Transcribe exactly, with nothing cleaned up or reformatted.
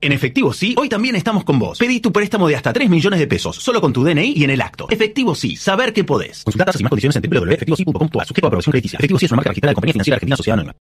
En Efectivo Sí, hoy también estamos con vos. Pedí tu préstamo de hasta tres millones de pesos, solo con tu D N I y en el acto. Efectivo Sí, saber que podés. Consulta tasas y más condiciones en doble u doble u doble punto efectivo sí punto com punto a R, sujeto a aprobación crediticia. Efectivo Sí es una marca registrada de Compañía Financiera Argentina Sociedad Anónima.